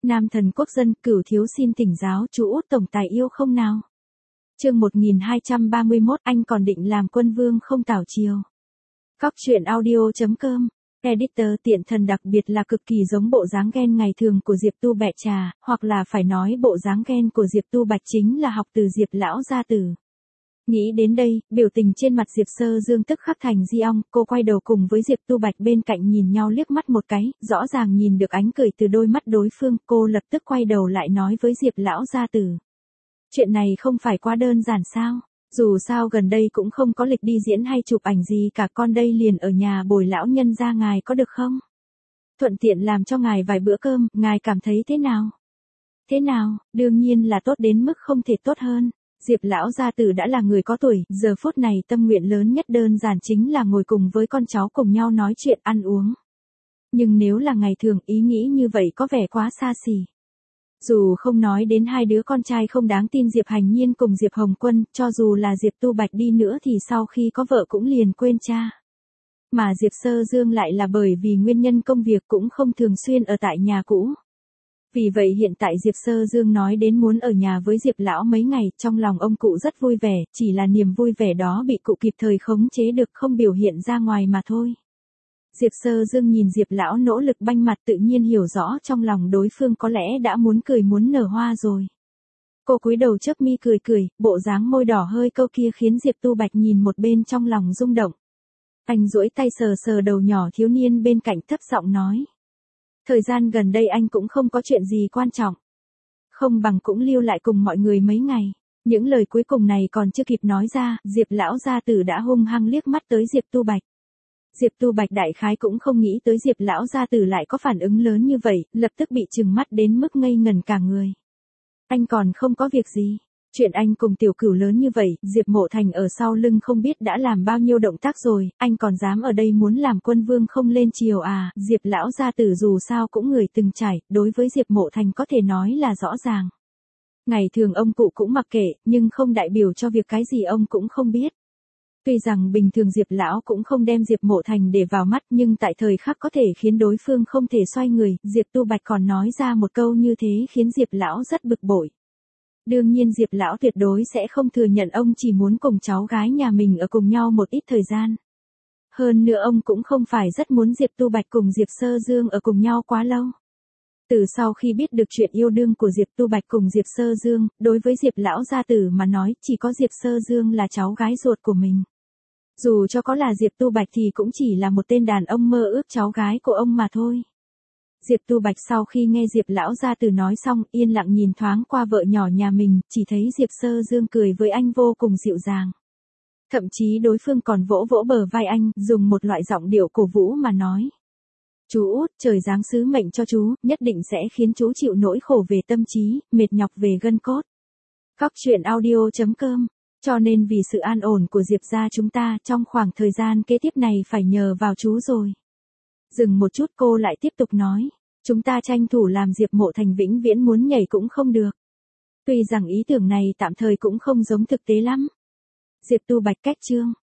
Nam thần quốc dân, Cửu thiếu xin thỉnh giáo chú Út tổng tài yêu không nào? Chương 1231, anh còn định làm quân vương không tảo chiều. Góc truyện audio.com. Editor tiện thần đặc biệt là cực kỳ giống bộ dáng ghen ngày thường của Diệp Tu Bẹ Trà, hoặc là phải nói bộ dáng ghen của Diệp Tu Bạch chính là học từ Diệp lão gia tử. Nghĩ đến đây, biểu tình trên mặt Diệp Sơ Dương tức khắc thành di ong, cô quay đầu cùng với Diệp Tu Bạch bên cạnh nhìn nhau liếc mắt một cái, rõ ràng nhìn được ánh cười từ đôi mắt đối phương, cô lập tức quay đầu lại nói với Diệp lão gia tử. Chuyện này không phải quá đơn giản sao? Dù sao gần đây cũng không có lịch đi diễn hay chụp ảnh gì cả, con đây liền ở nhà bồi lão nhân gia ngài có được không? Thuận tiện làm cho ngài vài bữa cơm, ngài cảm thấy thế nào? Thế nào, đương nhiên là tốt đến mức không thể tốt hơn. Diệp lão gia tử đã là người có tuổi, giờ phút này tâm nguyện lớn nhất đơn giản chính là ngồi cùng với con cháu cùng nhau nói chuyện ăn uống. Nhưng nếu là ngày thường, ý nghĩ như vậy có vẻ quá xa xỉ. Dù không nói đến hai đứa con trai không đáng tin Diệp Hành Nhiên cùng Diệp Hồng Quân, cho dù là Diệp Tu Bạch đi nữa thì sau khi có vợ cũng liền quên cha. Mà Diệp Sơ Dương lại là bởi vì nguyên nhân công việc cũng không thường xuyên ở tại nhà cũ. Vì vậy hiện tại Diệp Sơ Dương nói đến muốn ở nhà với Diệp lão mấy ngày, trong lòng ông cụ rất vui vẻ, chỉ là niềm vui vẻ đó bị cụ kịp thời khống chế được không biểu hiện ra ngoài mà thôi. Diệp Sơ Dương nhìn Diệp lão nỗ lực banh mặt tự nhiên hiểu rõ trong lòng đối phương có lẽ đã muốn cười muốn nở hoa rồi. Cô cúi đầu chớp mi cười cười, bộ dáng môi đỏ hơi câu kia khiến Diệp Tu Bạch nhìn một bên trong lòng rung động. Anh duỗi tay sờ sờ đầu nhỏ thiếu niên bên cạnh thấp giọng nói. Thời gian gần đây anh cũng không có chuyện gì quan trọng. Không bằng cũng lưu lại cùng mọi người mấy ngày. Những lời cuối cùng này còn chưa kịp nói ra, Diệp lão gia tử đã hung hăng liếc mắt tới Diệp Tu Bạch. Diệp Tu Bạch đại khái cũng không nghĩ tới Diệp lão gia tử lại có phản ứng lớn như vậy, lập tức bị trừng mắt đến mức ngây ngẩn cả người. Anh còn không có việc gì. Chuyện anh cùng tiểu cửu lớn như vậy, Diệp Mộ Thành ở sau lưng không biết đã làm bao nhiêu động tác rồi, anh còn dám ở đây muốn làm quân vương không lên chiều à? Diệp lão gia tử dù sao cũng người từng trải, đối với Diệp Mộ Thành có thể nói là rõ ràng. Ngày thường ông cụ cũng mặc kệ, nhưng không đại biểu cho việc cái gì ông cũng không biết. Tuy rằng bình thường Diệp lão cũng không đem Diệp Mộ Thành để vào mắt, nhưng tại thời khắc có thể khiến đối phương không thể xoay người, Diệp Tu Bạch còn nói ra một câu như thế khiến Diệp lão rất bực bội. Đương nhiên Diệp lão tuyệt đối sẽ không thừa nhận ông chỉ muốn cùng cháu gái nhà mình ở cùng nhau một ít thời gian. Hơn nữa ông cũng không phải rất muốn Diệp Tu Bạch cùng Diệp Sơ Dương ở cùng nhau quá lâu. Từ sau khi biết được chuyện yêu đương của Diệp Tu Bạch cùng Diệp Sơ Dương, đối với Diệp lão gia tử mà nói chỉ có Diệp Sơ Dương là cháu gái ruột của mình. Dù cho có là Diệp Tu Bạch thì cũng chỉ là một tên đàn ông mơ ước cháu gái của ông mà thôi. Diệp Tu Bạch sau khi nghe Diệp lão gia tử nói xong, yên lặng nhìn thoáng qua vợ nhỏ nhà mình, chỉ thấy Diệp Sơ Dương cười với anh vô cùng dịu dàng. Thậm chí đối phương còn vỗ vỗ bờ vai anh, dùng một loại giọng điệu cổ vũ mà nói. Chú Út, trời giáng sứ mệnh cho chú, nhất định sẽ khiến chú chịu nỗi khổ về tâm trí, mệt nhọc về gân cốt. Góc truyện audio.com. Cho nên vì sự an ổn của Diệp gia chúng ta trong khoảng thời gian kế tiếp này phải nhờ vào chú rồi. Dừng một chút cô lại tiếp tục nói. Chúng ta tranh thủ làm Diệp Mộ Thành vĩnh viễn muốn nhảy cũng không được. Tuy rằng ý tưởng này tạm thời cũng không giống thực tế lắm. Diệp Tu Bạch cách chương.